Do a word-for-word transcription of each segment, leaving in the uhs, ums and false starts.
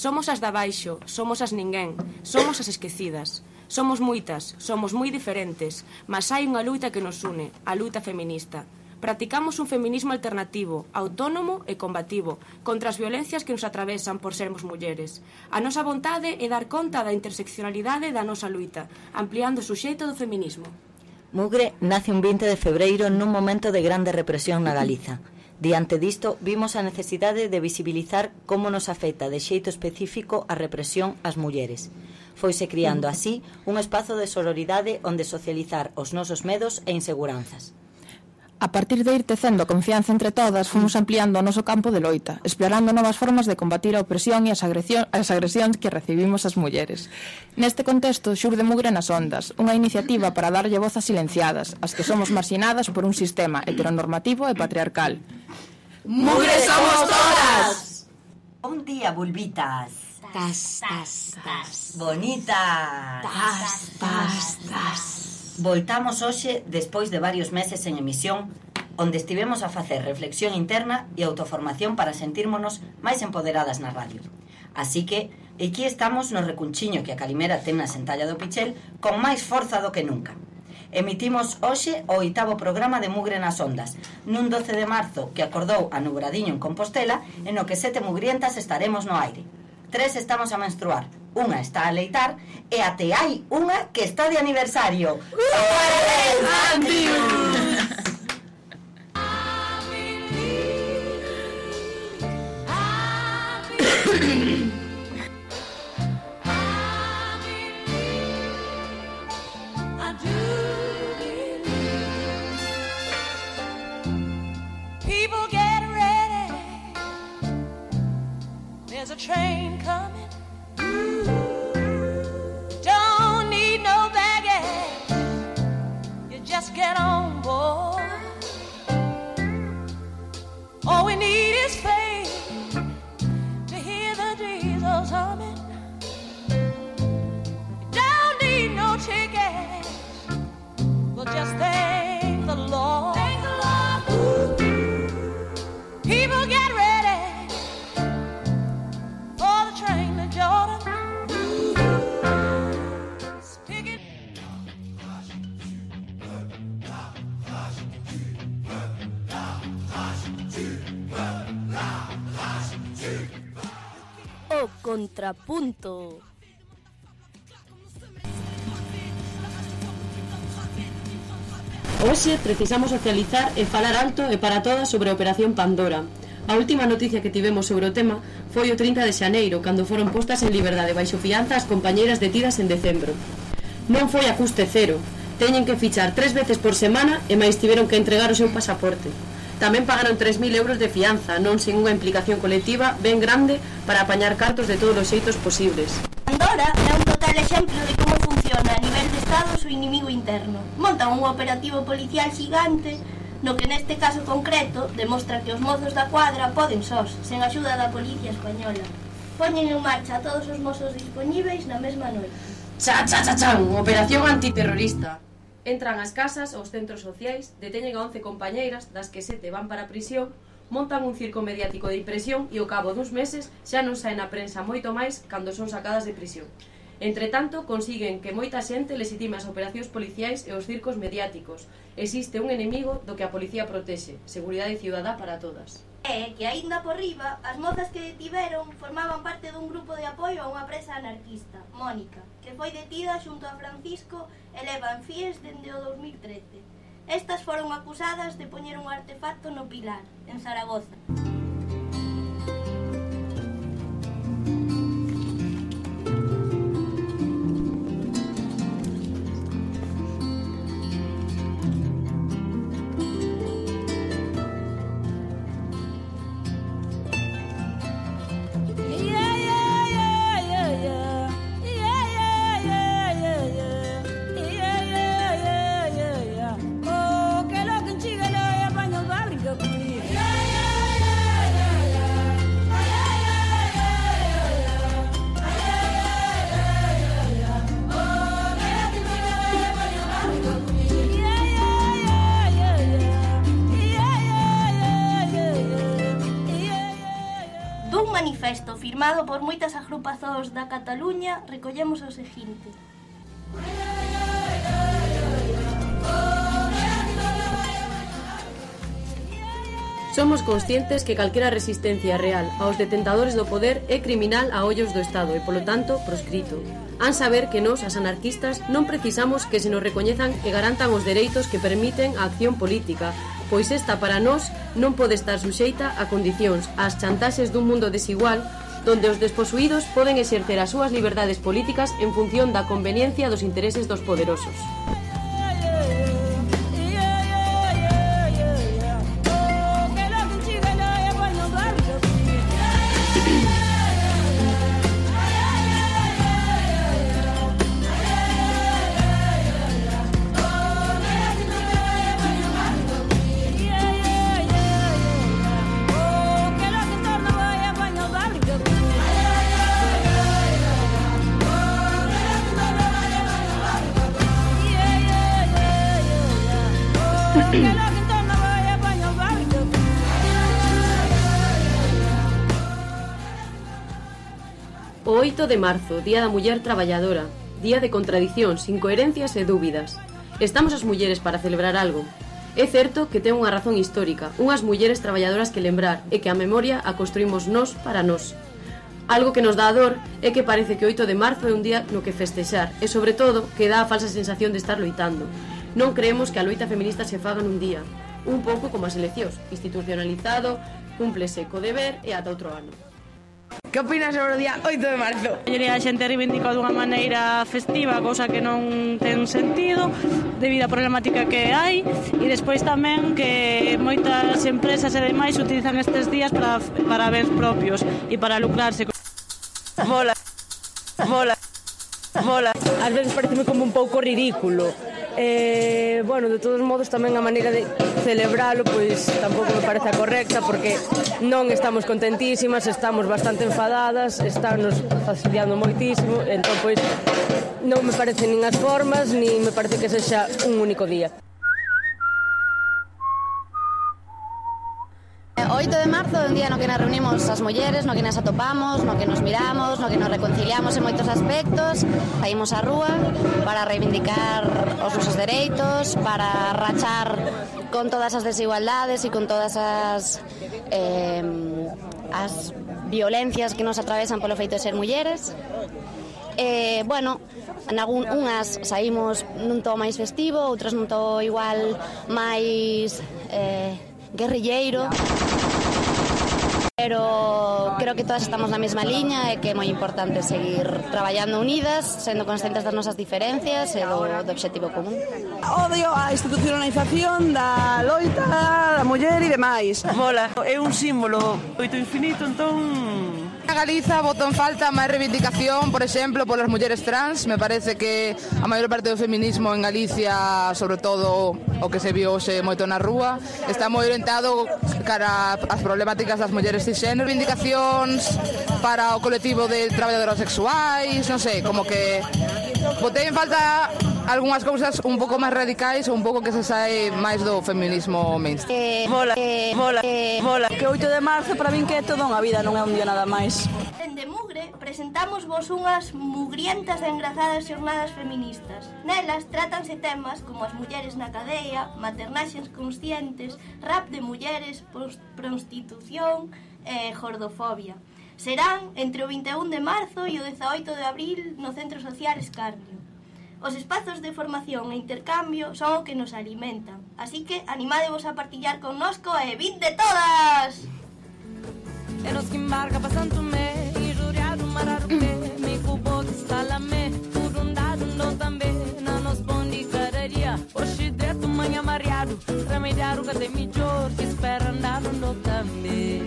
Somos as da baixo, somos as ninguén, somos as esquecidas. Somos moitas, somos moi diferentes, mas hai unha luita que nos une, a luita feminista. Practicamos un feminismo alternativo, autónomo e combativo, contra as violencias que nos atravesan por sermos mulleres. A nosa vontade é dar conta da interseccionalidade da nosa luita, ampliando o suxeito do feminismo. Mugre nace un vinte de febreiro nun momento de grande represión na Galiza. Diante disto, vimos a necesidade de visibilizar como nos afecta de xeito específico a represión ás mulleres. Foise criando así un espazo de sororidade onde socializar os nosos medos e inseguranzas. A partir de ir tecendo confianza entre todas, fomos ampliando o noso campo de loita, explorando novas formas de combatir a opresión e as, agresión, as agresións que recibimos as mulleres. Neste contexto, xurde Mugre nas Ondas, unha iniciativa para darlle voz a silenciadas, as que somos marxinadas por un sistema heteronormativo e patriarcal. ¡Mugre somos todas! Un día, bulbitas. Tas, tas, tas. Bonitas. Tas, tas, tas. Voltamos hoxe despois de varios meses en emisión, onde estivemos a facer reflexión interna e autoformación para sentírmonos máis empoderadas na radio. Así que, aquí estamos no recunchiño que a Calimera ten na sentalla do Pichel con máis forza do que nunca. Emitimos hoxe o oitavo programa de Mugre nas Ondas, nun doce de marzo que acordou a Nubradiño en Compostela, en o que sete mugrientas estaremos no aire. Tres estamos a menstruar, unha está a leitar e até hai unha que está de aniversario. ¡Parabéns, Andrew! People get ready. There's a train coming. Don't need no baggage. You just get on board. All we need is faith to hear the diesels humming. You don't need no tickets. We'll just thank the Lord. Thank the Lord. People get ready for the train to Jordan. O contrapunto. Hoxe precisamos socializar e falar alto e para todas sobre a Operación Pandora. A última noticia que tivemos sobre o tema foi o trinta de xaneiro, cando foron postas en liberdade baixo fianza as compañeiras detidas en decembro. Non foi a custe cero, teñen que fichar tres veces por semana e máis tiveron que entregar o seu pasaporte. Tamén pagaron tres mil euros de fianza, non sen unha implicación colectiva ben grande para apañar cartos de todos os xeitos posibles. Pandora é un total exemplo de como funciona a nivel de Estado o inimigo interno. Montan un operativo policial xigante no que neste caso concreto demostra que os mozos da cuadra poden sós, sen axuda da policía española. Poñen en marcha a todos os mozos dispoñíveis na mesma noite. Cha, cha, cha, chan, operación antiterrorista. Entran ás casas, aos centros sociais, deteñen a once compañeiras, das que sete van para a prisión, montan un circo mediático de impresión e ao cabo duns meses xa non saen na prensa moito máis cando son sacadas de prisión. Entre tanto, consiguen que moita xente legitime as operacións policiais e os circos mediáticos. Existe un enemigo do que a policía protexe, seguridade cidadá para todas. É que, aínda por riba, as mozas que detiveron formaban parte dun grupo de apoio a unha presa anarquista, Mónica, que foi detida xunto a Francisco e leva en fíes dende o dos mil trece. Estas foron acusadas de poñer un artefacto no Pilar, en Zaragoza. Oh, que lo que en Chile le apaño barriga, manifesto firmado por moitas agrupazóns da Cataluña recollemos o seguinte: Somos conscientes que calquera resistencia real aos detentadores do poder é criminal a ollos do Estado e, polo tanto, proscrito. Han saber que nós, as anarquistas, non precisamos que se nos recoñezan e garantan os dereitos que permiten a acción política, pois esta para nós non pode estar suxeita a condicións, ás chantaxes dun mundo desigual, donde os desposuídos poden exercer as súas liberdades políticas en función da conveniencia dos intereses dos poderosos. O oito de marzo, Día da Muller Traballadora, día de contradicións, incoherencias e dúbidas. Estamos as mulleres para celebrar algo. É certo que ten unha razón histórica, unhas mulleres traballadoras que lembrar e que a memoria a construímos nós para nós. Algo que nos dá a dor é que parece que o oito de marzo é un día no que festexar e, sobre todo, que dá a falsa sensación de estar loitando. Non creemos que a loita feminista se faga nun día, un pouco como as eleccións, institucionalizado, cúmplese co deber e ata outro ano. Que opinas sobre o día oito de marzo? A maioría da xente reivindica dunha maneira festiva, cousa que non ten sentido debido á problemática que hai, e despois tamén que moitas empresas e demais utilizan estes días para, para bens propios e para lucrarse. Mola, mola, mola. Ás veces pareceme como un pouco ridículo. Eh, bueno, de todos modos tamén a maneira de celebralo pois tampouco me parece a correcta, porque non estamos contentísimas, estamos bastante enfadadas, estános fastidiando moitísimo, entón pois non me parecen nin as formas, nin me parece que sexa un único día. O oito de marzo é un día no que nos reunimos as mulleres, no que nos atopamos, no que nos miramos, no que nos reconciliamos en moitos aspectos, saímos á rúa para reivindicar os nosos dereitos, para rachar con todas as desigualdades e con todas as eh, as violencias que nos atravesan polo feito de ser mulleres. Eh, bueno, en algún, unhas saímos nun to máis festivo, outras nun to igual máis eh, guerrilleiro, pero creo que todas estamos na mesma liña e que é moi importante seguir traballando unidas, sendo conscientes das nosas diferencias e do, do obxectivo común. Odio a institucionalización da loita, da muller e demais. Mola, é un símbolo oito infinito, entón... A Galiza voto en falta máis reivindicación, por exemplo, polas mulleres trans. Me parece que a maior parte do feminismo en Galicia, sobre todo o que se viu hoxe moito na rúa, está moi orientado cara ás problemáticas das mulleres cisgénero. Reivindicacións para o colectivo de traballadoras sexuais, non sei, como que botei en falta algunhas cousas un pouco máis radicais ou un pouco que se sae máis do feminismo mainstream. Eh, mola, eh, mola, eh, mola. Que oito de marzo para min que é toda unha vida, non é un día nada máis. Dende Mugre presentamos vos unhas mugrientas e engrazadas xornadas feministas. Nelas trátanse temas como as mulleres na cadea, maternaxes conscientes, rap de mulleres, prostitución e gordofobia. Serán entre o vinte e un de marzo e o dezaoito de abril no Centro Social Escarnio. Os espazos de formación e intercambio son o que nos alimentan, así que animádevos a partillar connosco e vinde todas! E nos que embarca pasando-me e jurar o marar o pé, me cubo que está-la-me, por um dado não também, não nos bonde cararia, hoje deto manhã mareado, remediar o que tem melhor, que espera andar no também.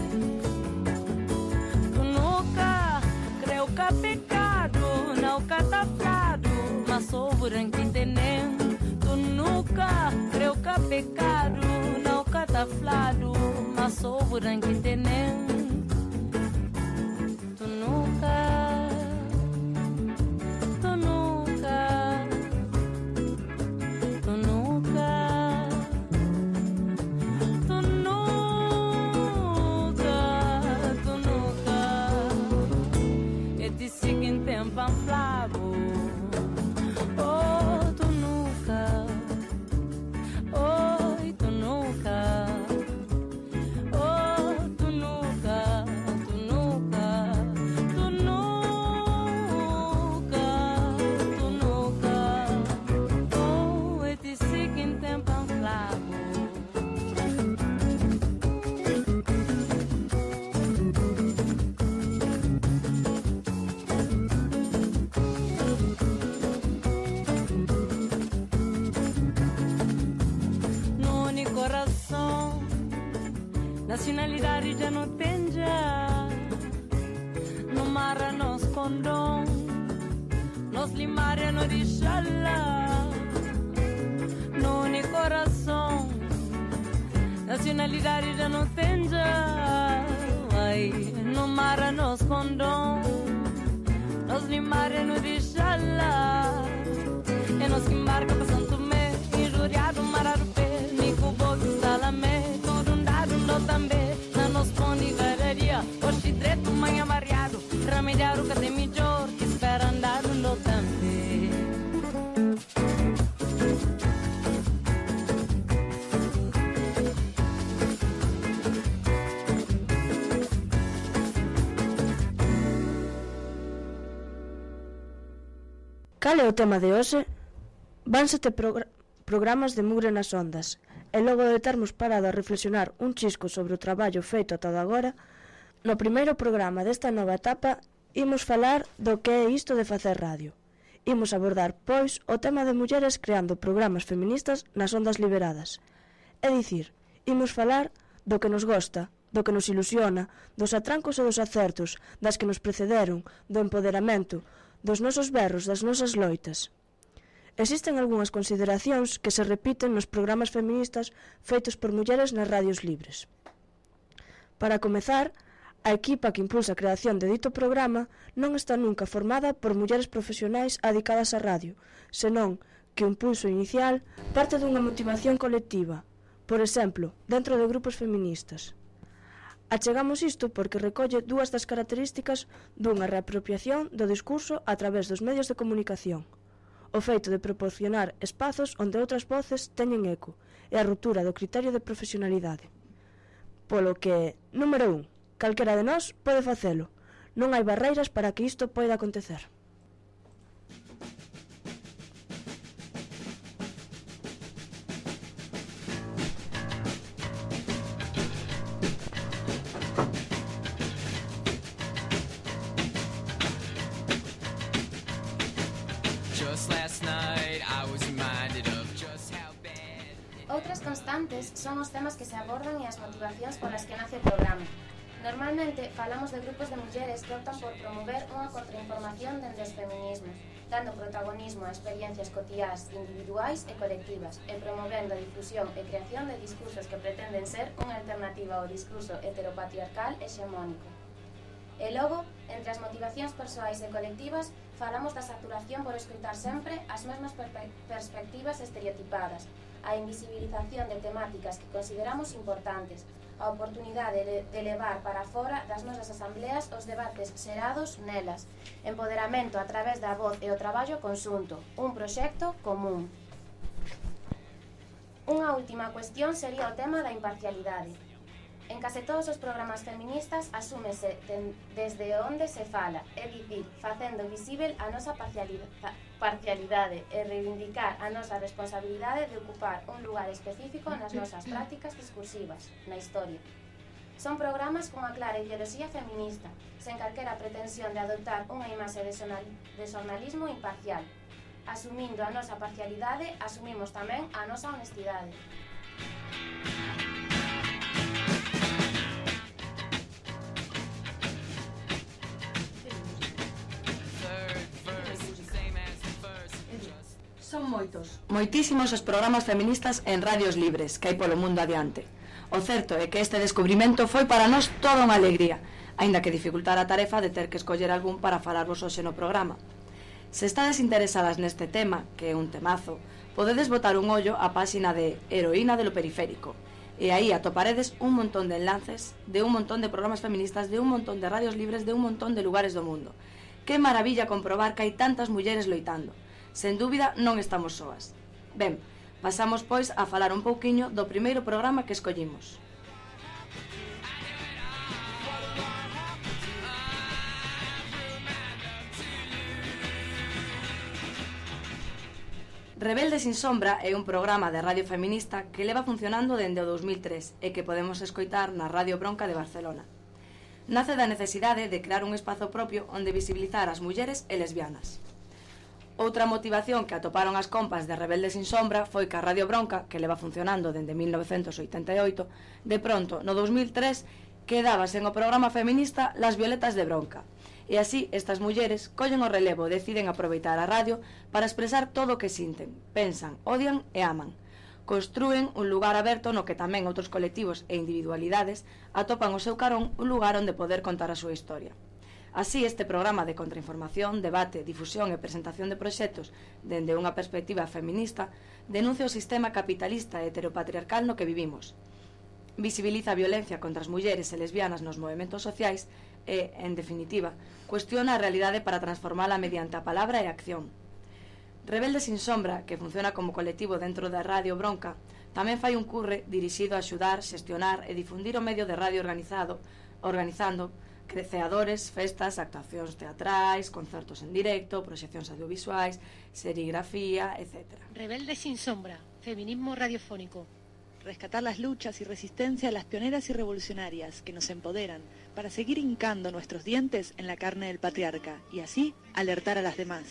Tu nunca creu que é pecado, não que tá frado, mas sou branco e tenem. Tu nunca creu que é pecado, não que tá flado, mas sou branco e tenem. Tu nunca, tu nunca, tu nunca, tu nunca, tu nunca. nacionalidade já não tem já. No mar nos condom, nos limar no deixa lá. No único coração, nacionalidade já não tem já. Ai, no mar nos condom, nos limar no deixa lá. É nós que embarca para Santo Tomé, injuriado, Mararupé, Nico Bogue, Salamé, tudo um dado, não também, na nos ponde gararia, oxi dreto, manhã mariado, remediar o que tem melhor, que espera andar, não também. Cal é o tema de hoxe? Vanse ter progr programas de mugre nas ondas, e logo de termos parado a reflexionar un chisco sobre o traballo feito ata agora, no primeiro programa desta nova etapa imos falar do que é isto de facer radio. Imos abordar, pois, o tema de mulleres creando programas feministas nas ondas liberadas. É dicir, imos falar do que nos gosta, do que nos ilusiona, dos atrancos e dos acertos, das que nos precederon, do empoderamento, dos nosos berros, das nosas loitas. Existen algunhas consideracións que se repiten nos programas feministas feitos por mulleres nas radios libres. Para comezar, a equipa que impulsa a creación de dito programa non está nunca formada por mulleres profesionais adicadas á radio, senón que o impulso inicial parte dunha motivación colectiva, por exemplo, dentro de grupos feministas. Achegamos isto porque recolle dúas das características dunha reapropiación do discurso a través dos medios de comunicación: o feito de proporcionar espazos onde outras voces teñen eco e a ruptura do criterio de profesionalidade. Polo que, número un, calquera de nós pode facelo. Non hai barreiras para que isto poida acontecer. Outras constantes son os temas que se abordan e as motivacións polas que nace o programa. Normalmente falamos de grupos de mulleres que optan por promover unha contrainformación dende os feminismos, dando protagonismo a experiencias cotiás individuais e colectivas e promovendo a difusión e creación de discursos que pretenden ser unha alternativa ao discurso heteropatriarcal hexemónico. E logo, entre as motivacións persoais e colectivas, falamos da saturación por escoitar sempre as mesmas perspectivas estereotipadas, a invisibilización de temáticas que consideramos importantes, a oportunidade de levar para fora das nosas asambleas os debates xerados nelas, empoderamento a través da voz e o traballo conxunto, un proxecto común. Unha última cuestión sería o tema da imparcialidade. En case todos os programas feministas asúmese den, desde onde se fala, é dicir, facendo visível a nosa parcialidade e reivindicar a nosa responsabilidade de ocupar un lugar específico nas nosas prácticas discursivas, na historia. Son programas cunha clara ideoloxía feminista, sen calquera pretensión de adoptar unha imaxe de, de xornalismo imparcial. Asumindo a nosa parcialidade, asumimos tamén a nosa honestidade. Son moitos, moitísimos os programas feministas en radios libres que hai polo mundo adiante. O certo é que este descubrimento foi para nós toda unha alegría, aínda que dificultara a tarefa de ter que escoller algún para falarvos hoxe no programa. Se estades interesadas neste tema, que é un temazo, podedes botar un ollo á páxina de Heroína de lo Periférico, e aí atoparedes un montón de enlaces de un montón de programas feministas, de un montón de radios libres, de un montón de lugares do mundo. Que maravilla comprobar que hai tantas mulleres loitando. Sen dúbida, non estamos soas. Ben, pasamos, pois, a falar un pouquiño do primeiro programa que escollimos. Rebelde sin sombra é un programa de radio feminista que leva funcionando dende o dous mil tres e que podemos escoitar na Radio Bronca de Barcelona. Nace da necesidade de crear un espazo propio onde visibilizar as mulleres e lesbianas. Outra motivación que atoparon as compas de Rebeldes sin Sombra foi que a Radio Bronca, que leva funcionando dende mil novecentos oitenta e oito, de pronto, no dos mil tres, quedaba sen o programa feminista Las Violetas de Bronca. E así, estas mulleres collen o relevo e deciden aproveitar a radio para expresar todo o que sinten, pensan, odian e aman. Construen un lugar aberto no que tamén outros colectivos e individualidades atopan o seu carón un lugar onde poder contar a súa historia. Así, este programa de contrainformación, debate, difusión e presentación de proxectos dende unha perspectiva feminista denuncia o sistema capitalista e heteropatriarcal no que vivimos. Visibiliza a violencia contra as mulleres e lesbianas nos movementos sociais e, en definitiva, cuestiona a realidade para transformala mediante a palabra e a acción. Rebeldes sin Sombra, que funciona como colectivo dentro da Radio Bronca, tamén fai un curre dirixido a axudar, xestionar e difundir o medio de radio organizado, organizando creceadores, festas, actuacións teatrais, concertos en directo, proxeccións audiovisuais, serigrafía, etcétera. Rebeldes sin Sombra, feminismo radiofónico. Rescatar las luchas y resistencia de las pioneras y revolucionarias que nos empoderan para seguir hincando nuestros dientes en la carne del patriarca y así alertar a las demás.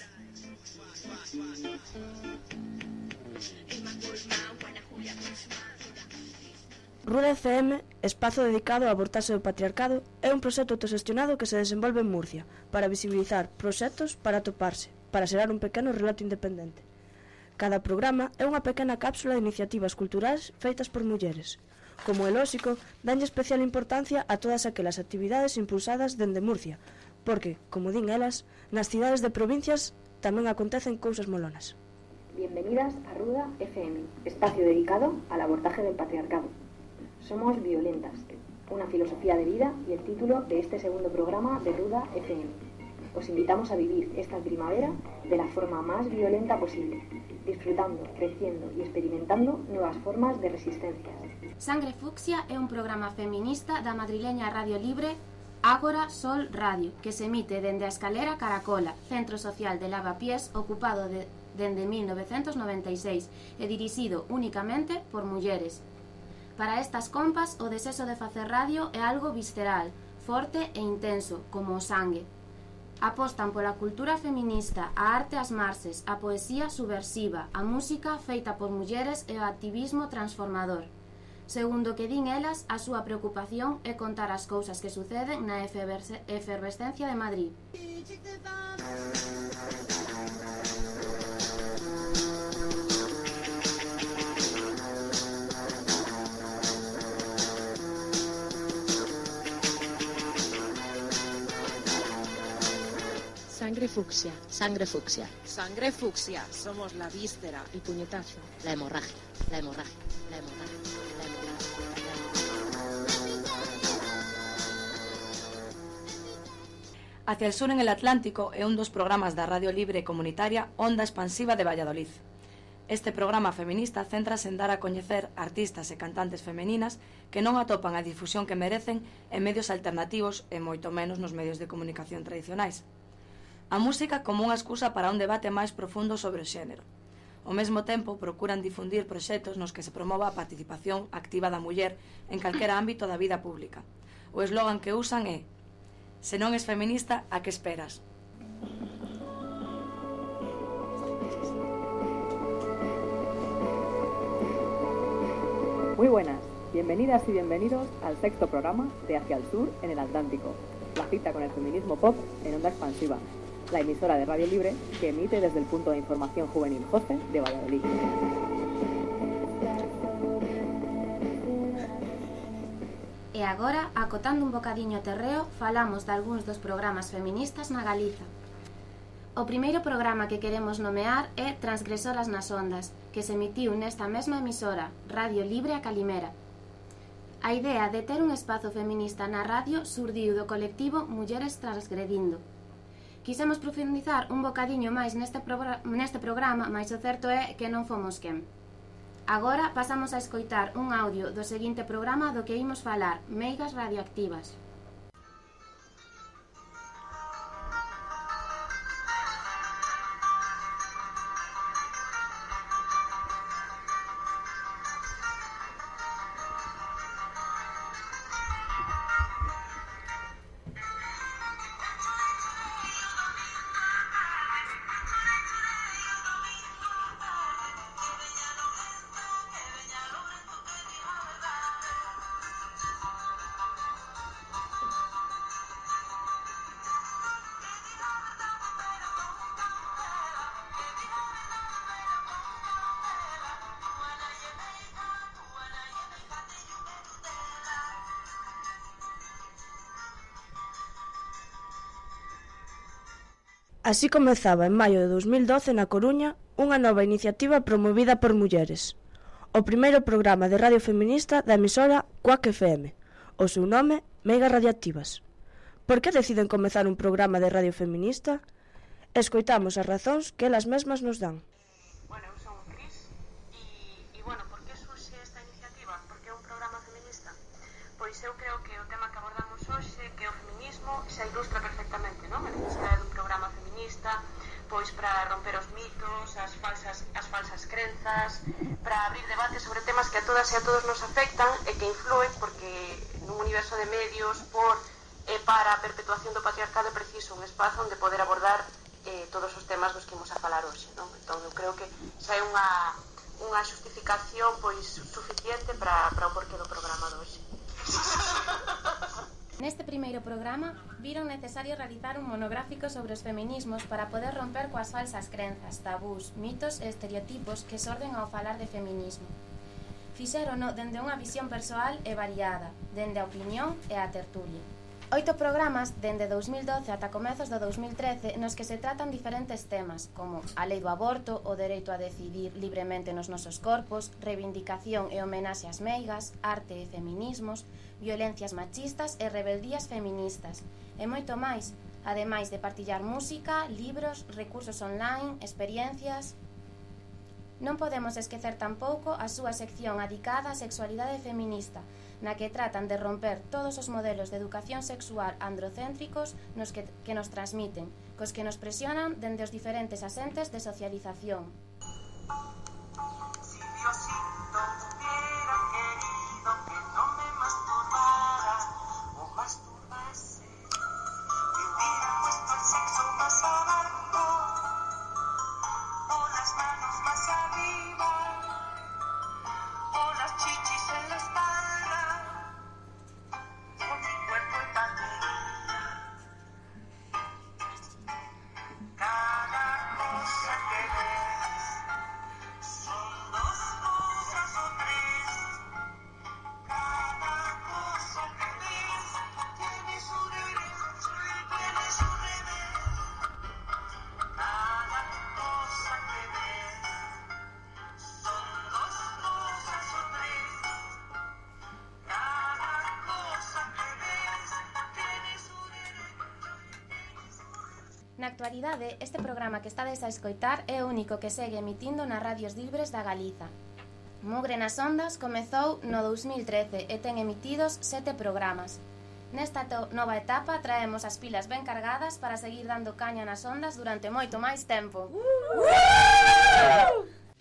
Ruda F M, espazo dedicado a abortarse do patriarcado, é un proxecto autoxestionado que se desenvolve en Murcia para visibilizar proxectos para atoparse, para xerar un pequeno relato independente. Cada programa é unha pequena cápsula de iniciativas culturais feitas por mulleres. Como é lóxico, danlle especial importancia a todas aquelas actividades impulsadas dende Murcia, porque, como din elas, nas cidades de provincias tamén acontecen cousas molonas. Bienvenidas a Ruda F M, espacio dedicado al abortaje del patriarcado. Somos violentas, una filosofía de vida y el título de este segundo programa de Ruda F M. Os invitamos a vivir esta primavera de la forma más violenta posible, disfrutando, creciendo y experimentando nuevas formas de resistencia. Sangre Fucsia é un programa feminista da madrileña Radio Libre Ágora Sol Radio, que se emite dende a Escalera Caracola, centro social de lavapiés ocupado de, dende mil novecentos noventa e seis e dirixido únicamente por mulleres. Para estas compas, o desexo de facer radio é algo visceral, forte e intenso, como o sangue. Apostan pola cultura feminista, a arte ás marxes, a poesía subversiva, a música feita por mulleres e o activismo transformador. Segundo que din elas, a súa preocupación é contar as cousas que suceden na efervescencia de Madrid. Sangre fucsia, sangre fucsia. Sangre fucsia, somos la víscera. El puñetazo. La hemorragia, la hemorragia, la hemorragia, la hemorragia. Hacia el sur en el Atlántico é un dos programas da Radio Libre Comunitaria Onda Expansiva de Valladolid. Este programa feminista céntrase en dar a coñecer artistas e cantantes femeninas que non atopan a difusión que merecen en medios alternativos e moito menos nos medios de comunicación tradicionais. A música como unha excusa para un debate máis profundo sobre o xénero. Ao mesmo tempo, procuran difundir proxectos nos que se promova a participación activa da muller en calquera ámbito da vida pública. O eslogan que usan é: se non es feminista, a que esperas? Muy buenas, bienvenidas y bienvenidos al sexto programa de Hacia el Sur en el Atlántico, la cita con el feminismo pop en Onda Expansiva, la emisora de Radio Libre que emite desde el punto de información juvenil José de Valladolid. E agora, acotando un bocadiño terreo, falamos de algúns dos programas feministas na Galiza. O primeiro programa que queremos nomear é Transgresoras nas Ondas, que se emitiu nesta mesma emisora, Radio Libre a Calimera. A idea de ter un espazo feminista na radio surdiu do colectivo Mulleres Transgredindo. Quisemos profundizar un bocadiño máis neste, neste programa, mais o certo é que non fomos quen. Agora pasamos a escoitar un audio do seguinte programa do que imos falar, Meigas Radioactivas. Así comezaba en maio de dos mil doce na Coruña unha nova iniciativa promovida por mulleres. O primeiro programa de radio feminista da emisora Cuac F M. O seu nome, Meigas Radiactivas. Por que deciden comezar un programa de radio feminista? Escoitamos as razóns que elas mesmas nos dan. Bueno, eu son Cris e, e bueno, por que surxe esta iniciativa? Por que é un programa feminista? Pois eu creo que o tema que abordamos hoxe, que é o feminismo, xa ilustra perfectamente, non? A necesidade dun programa feminista, pois para romper os mitos, as falsas, as falsas crenzas, para abrir debates sobre temas que a todas e a todos nos afectan e que influen, porque nun universo de medios, por e para a perpetuación do patriarcado é preciso un espazo onde poder abordar eh, todos os temas dos que imos a falar hoxe, non? Entón, eu creo que xa é unha, unha xustificación pois suficiente para, para o porqué do programa de hoxe. Neste primeiro programa viron necesario realizar un monográfico sobre os feminismos para poder romper coas falsas crenzas, tabús, mitos e estereotipos que xorden ao falar de feminismo. Fixérono dende unha visión persoal e variada, dende a opinión e a tertulia. Oito programas dende dous mil doce ata comezos do dous mil trece nos que se tratan diferentes temas como a lei do aborto, o dereito a decidir libremente nos nosos corpos, reivindicación e homenaxe ás meigas, arte e feminismos, violencias machistas e rebeldías feministas e moito máis, ademais de partillar música, libros, recursos online, experiencias. Non podemos esquecer tampouco a súa sección adicada á sexualidade feminista, na que tratan de romper todos os modelos de educación sexual androcéntricos nos que, que nos transmiten, cos que nos presionan dende os diferentes asentes de socialización. Si Diosito hubiera querido que no me masturbara o masturbase, me hubiera puesto el sexo más abajo o las manos más arriba o las chichis en la espalda. Na actualidade, este programa que estades a escoitar é o único que segue emitindo nas radios libres da Galiza. Mugre nas ondas comezou no dous mil trece e ten emitidos sete programas. Nesta nova etapa traemos as pilas ben cargadas para seguir dando caña nas ondas durante moito máis tempo. Uh!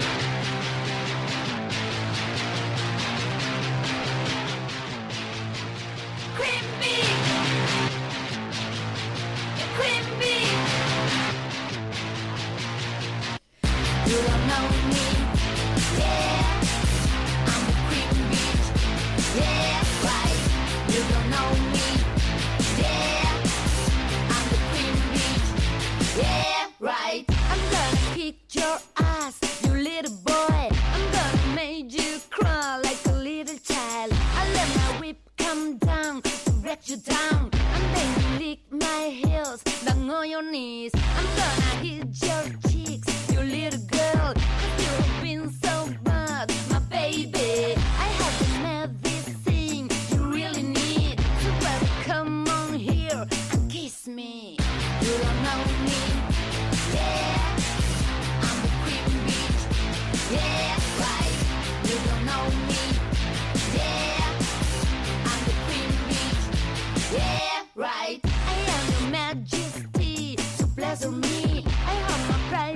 You don't know me, yeah, I'm the creepy bitch, yeah, right. You don't know me, yeah, I'm the creepy bitch, yeah, right. I'm gonna kick your ass, you little boy. I'm gonna make you cry like a little child. I let my whip come down to wreck you down, and then you lick my heels down on your knees. I'm gonna hit your cheeks, you little girl, 'cause you've been so bad, my baby. I haven't met this thing you really need, so baby, come on here and kiss me. You don't know me, yeah, I'm the creepy bitch, yeah, right. You don't know me, yeah, I'm the creepy bitch, yeah, right. I am your majesty, so pleasure me. I have my pride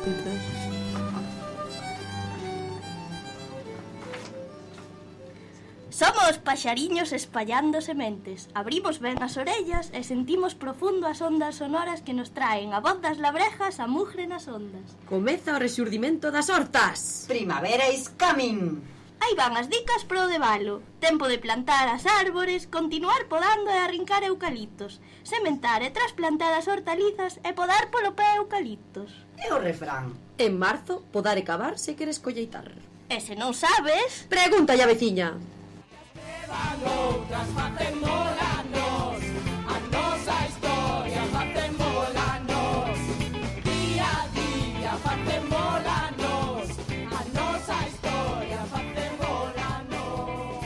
Somos paxariños espallando sementes. Abrimos ben as orellas e sentimos profundo as ondas sonoras que nos traen a voz das labrejas a mugre nas ondas. Comeza o rexurdimento das hortas. Primavera is coming. Aí van as dicas pro de valo. Tempo de plantar as árbores, continuar podando e arrincar eucaliptos, sementar e trasplantar as hortalizas e podar polo pé eucaliptos. E o refrán? En marzo, podar e cavar se queres colleitar. E se non sabes... Pregunta a veciña. Outras facen volanos, a nosa historia facen volanos, día a día facen volanos, a nosa historia facen volanos.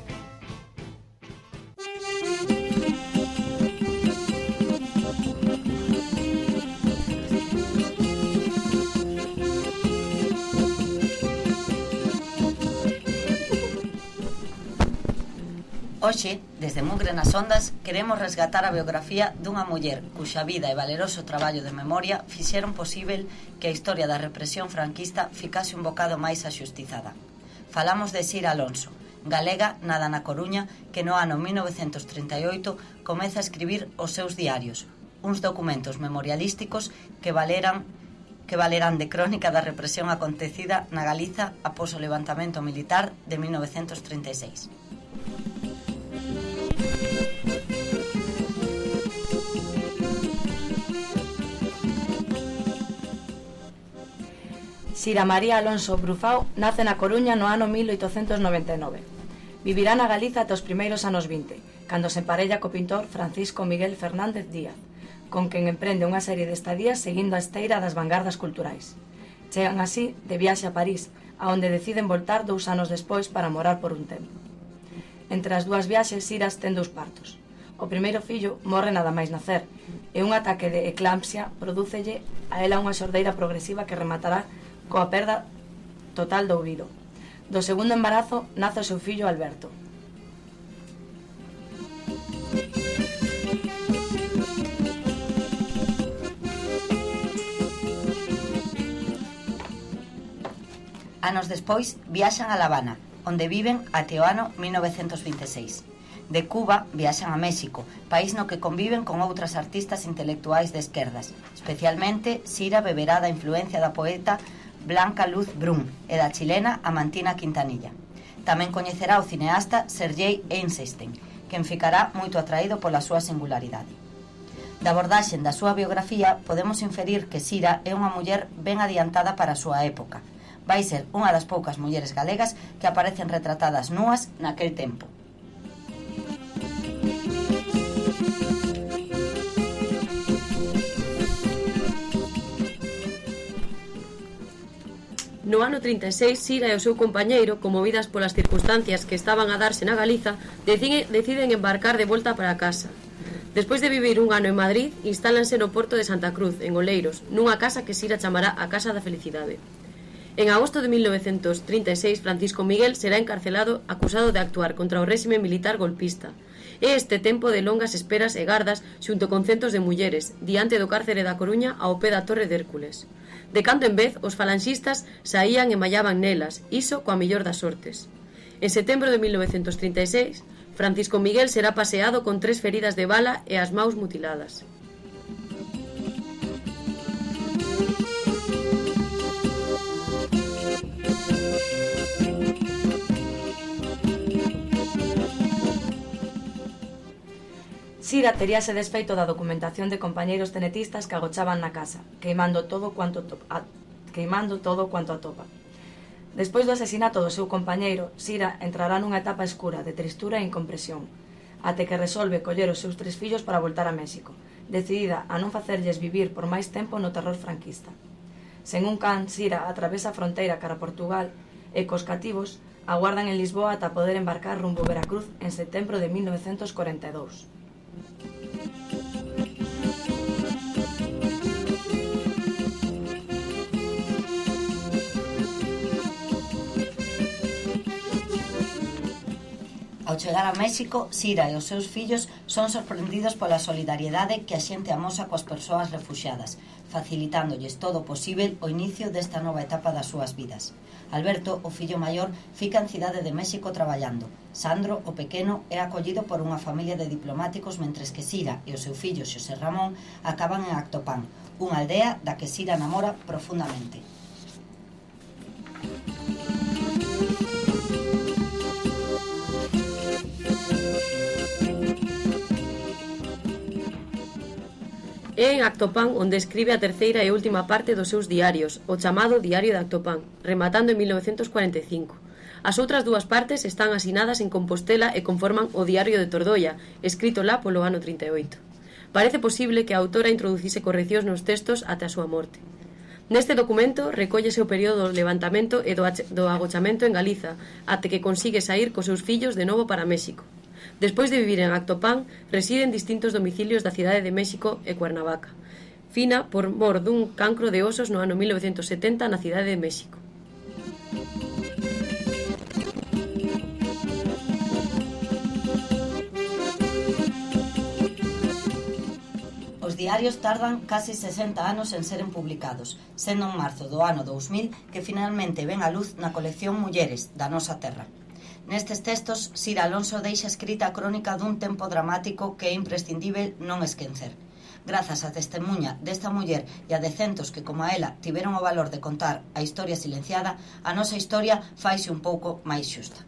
Hoxe, desde Mugre nas Ondas, queremos resgatar a biografía dunha muller cuxa vida e valeroso traballo de memoria fixeron posíbel que a historia da represión franquista ficase un bocado máis axustizada. Falamos de Sira Alonso, galega nada na Coruña, que no ano mil novecentos trinta e oito comeza a escribir os seus diarios, uns documentos memorialísticos que valeran que valerán de crónica da represión acontecida na Galiza após o levantamento militar de mil novecentos trinta e seis. Sira María Alonso Brufao nace na Coruña no ano mil oitocentos noventa e nove. Vivirá na Galiza ata os primeiros anos vinte, cando se emparella co pintor Francisco Miguel Fernández Díaz, con quen emprende unha serie de estadías seguindo a esteira das vanguardas culturais. Chegan así de viaxe a París, a onde deciden voltar dous anos despois para morar por un tempo. Entre as dúas viaxes, Siras ten dous partos. O primeiro fillo morre nada máis nacer, e un ataque de eclampsia prodúcelle a ela unha xordeira progresiva que rematará coa perda total do ouvido. Do segundo embarazo nace o seu fillo Alberto. Anos despois viaxan a La Habana, onde viven até o ano mil novecentos vinte e seis. De Cuba viaxan a México, país no que conviven con outras artistas intelectuais de esquerdas. Especialmente, Sira beberá da influencia da poeta Blanca Luz Brum e da chilena Amantina Quintanilla. Tamén coñecerá o cineasta Sergei Eisenstein, quen ficará moito atraído pola súa singularidade. Da abordaxen da súa biografía podemos inferir que Sira é unha muller ben adiantada para a súa época. Vai ser unha das poucas mulleres galegas que aparecen retratadas núas naquel tempo. No ano trinta e seis, Sira e o seu compañeiro, conmovidas polas circunstancias que estaban a darse na Galiza, deciden embarcar de volta para casa. Despois de vivir un ano en Madrid, instálanse no porto de Santa Cruz, en Oleiros, nunha casa que Sira chamará a Casa da Felicidade. En agosto de mil novecentos trinta e seis, Francisco Miguel será encarcelado acusado de actuar contra o réxime militar golpista. É este tempo de longas esperas e gardas xunto con centos de mulleres, diante do cárcere da Coruña ao pé da Torre de Hércules. De cando en vez, os falanxistas saían e mallaban nelas, iso coa mellor das sortes. En setembro de mil novecentos trinta e seis, Francisco Miguel será paseado con tres feridas de bala e as maus mutiladas. Sira teríase desfeito da documentación de compañeiros tenetistas que agochaban na casa, queimando todo cuanto a, queimando todo cuanto atopa. Despois do asesinato do seu compañeiro, Sira entrará nunha etapa escura de tristura e incompresión, até que resolve coller os seus tres fillos para voltar a México, decidida a non facerlles vivir por máis tempo no terror franquista. Sen un can, Sira atravesa a fronteira cara a Portugal e cos cativos aguardan en Lisboa ata poder embarcar rumbo Veracruz en setembro de mil novecentos corenta e dous. Ao Ao chegar a México, Sira e os seus fillos son sorprendidos pola solidariedade que a xente amosa coas persoas refuxiadas, facilitándolles todo o posível o inicio desta nova etapa das súas vidas. Alberto, o fillo maior, fica en Cidade de México traballando. Sandro, o pequeno, é acollido por unha familia de diplomáticos mentres que Sira e o seu fillo Xosé Ramón acaban en Actopán, unha aldea da que Sira namora profundamente. É en Actopán onde escribe a terceira e última parte dos seus diarios, o chamado Diario de Actopán, rematando en mil novecentos cuarenta e cinco. As outras dúas partes están asinadas en Compostela e conforman o Diario de Tordoia, escrito lá polo ano trinta e oito. Parece posible que a autora introducise correccións nos textos ata a súa morte. Neste documento recóllese o período do levantamento e do, do agochamento en Galiza, até que consigue saír cos seus fillos de novo para México. Despois de vivir en Actopán, reside en distintos domicilios da Cidade de México e Cuernavaca. Fina por mor dun cancro de osos no ano mil novecentos setenta na Cidade de México. Os diarios tardan casi sesenta anos en seren publicados, sendo en marzo do ano dous mil que finalmente ven a luz na colección Mulleres, da nosa terra. Nestes textos, Sira Alonso deixa escrita a crónica dun tempo dramático que é imprescindível non esquecer. Grazas á testemunha desta muller e a de centos que, como a ela, tiveron o valor de contar a historia silenciada, a nosa historia faise un pouco máis xusta.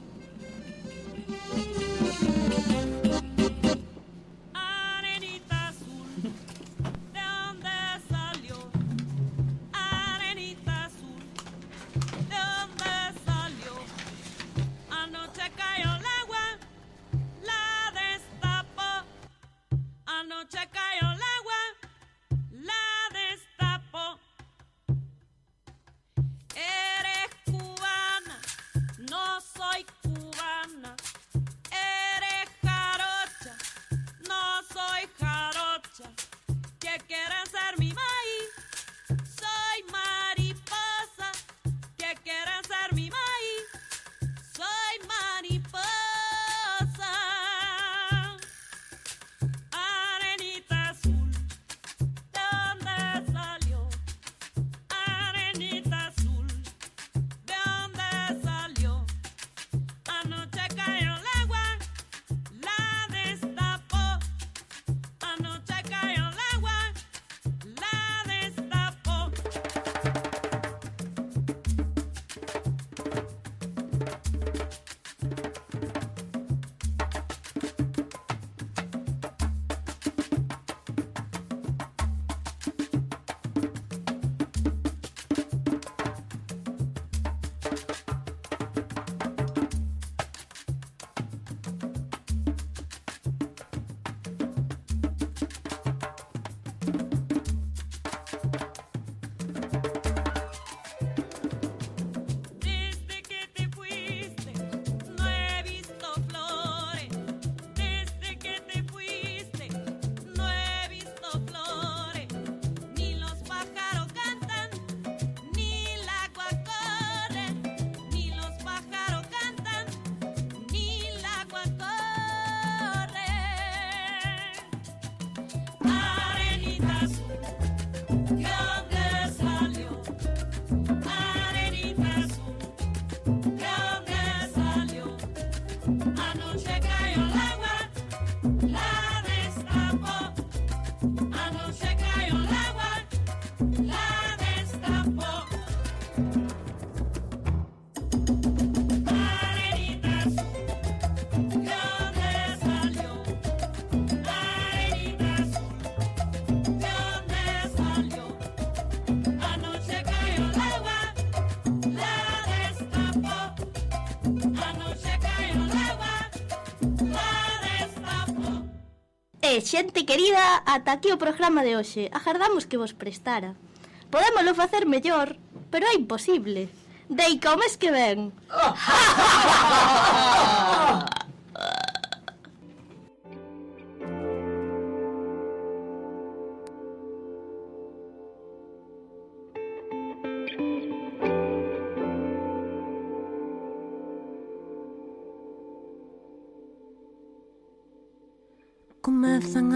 E, xente querida, ata aquí o programa de hoxe. Agardamos que vos prestara. Podémolo facer mellor, pero é imposible. Deica o mes que ven.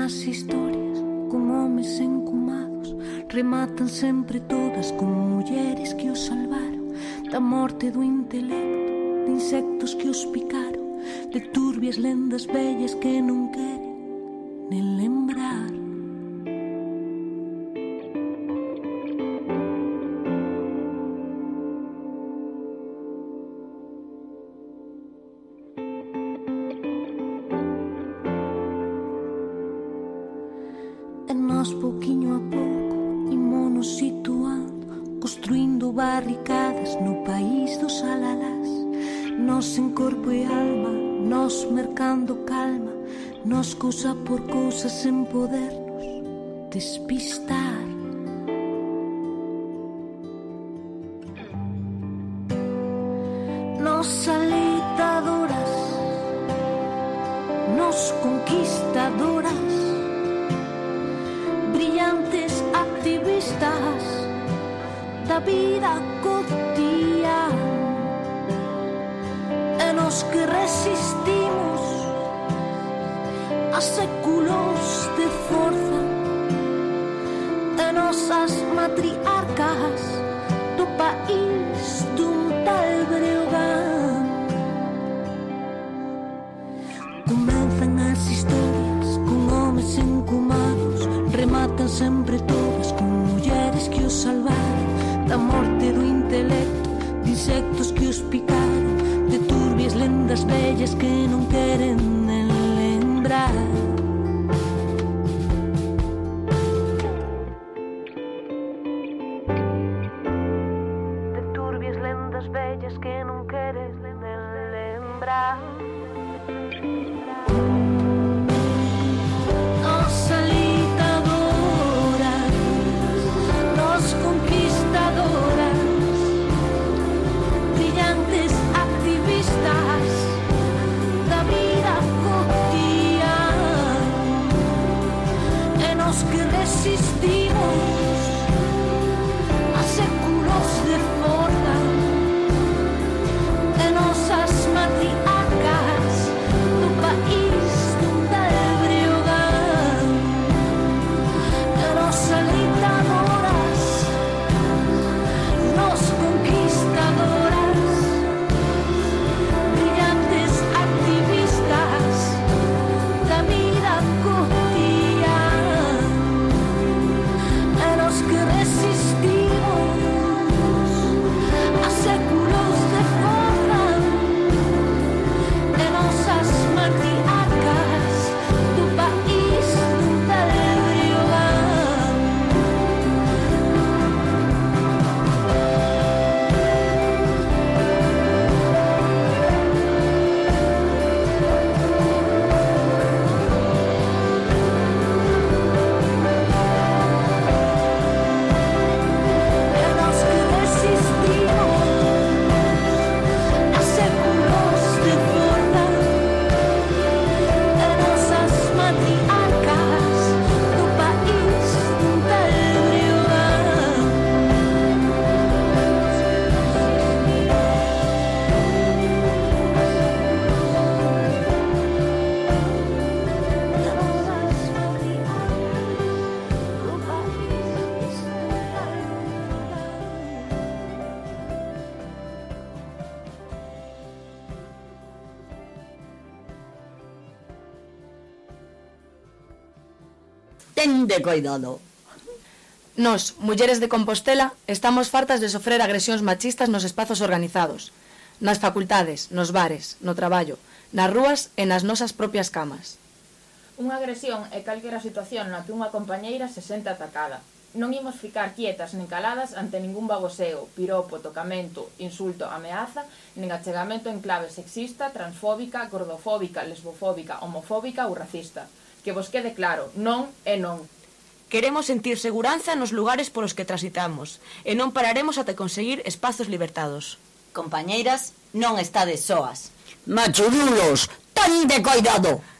as historias con homes encumados, rematan sempre todas con mulleres que os salvaron da morte do intelecto, de insectos que os picaron, de turbias lendas vellas que non queren nen lembrar. E nós, pouquiño a pouco, imonos situando, construindo barricadas no país dos alalás. Nós en corpo e alma, nós mercando calma, nós cousa por cousa sen podernos despistar. Nós aleitadoras, nós conquistadoras, brillantes activistas da vida cotidiana, e nos que resistimos a séculos de forza, e nosas matriarcas do país dun tal Breogán. Comenzan as historias con homes encumados, rematan sempre todas con mulleres que os salvaron da morte do intelecto, de insectos que os picaron, de turbias lendas vellas que non queren nen lembrar. De turbias lendas vellas que non queren nen lembrar. Nos alitadoras, nos conquistadoras, brillantes activistas da vida cotidiana, e nos que resistimos a séculos de forza, e nosas matriarcas do país dun tal Breogán, e nos alitadoras, nos conquistadoras, brillantes activistas da vida cotidiana, e nos que resistimos a séculos de forza, e nosas matriarcas do país dun tal Breogán. E nos que resistimos a séculos de forza, e nosas matriarcas do país dun tal Breogán. Tende coidado. Nos, mulleres de Compostela, estamos fartas de sofrer agresións machistas nos espazos organizados, nas facultades, nos bares, no traballo, nas rúas e nas nosas propias camas. Unha agresión é calquera situación na que unha compañeira se sente atacada. Non imos ficar quietas nen caladas ante ningún baboseo, piropo, tocamento, insulto, ameaza, nen achegamento en clave sexista, transfóbica, gordofóbica, lesbofóbica, homofóbica ou racista. Que vos quede claro, non é non. Queremos sentir seguranza nos lugares polos que transitamos e non pararemos ata conseguir espazos libertados. Compañeiras, non estades soas. Machurulos, tan de coidado.